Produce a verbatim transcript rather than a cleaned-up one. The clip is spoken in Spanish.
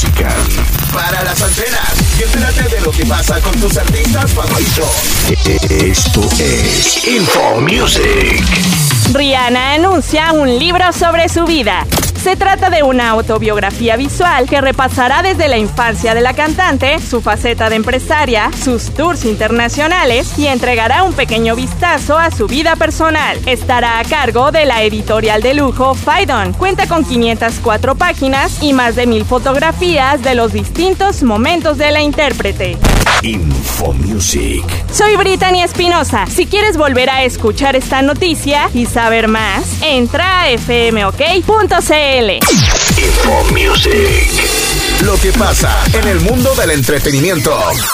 música para las antenas y entérate de lo que pasa con tus artistas favoritos. Esto es Info Music. Rihanna anuncia un libro sobre su vida. Se trata de una autobiografía visual que repasará desde la infancia de la cantante, su faceta de empresaria, sus tours internacionales y entregará un pequeño vistazo a su vida personal. Estará a cargo de la editorial de lujo Phaidon. Cuenta con quinientas cuatro páginas y más de mil fotografías de los distintos momentos de la intérprete. Info Music. Soy Brittany Espinosa. Si quieres volver a escuchar esta noticia y saber más, entra a f m o k punto c l. Info Music. Lo que pasa en el mundo del entretenimiento.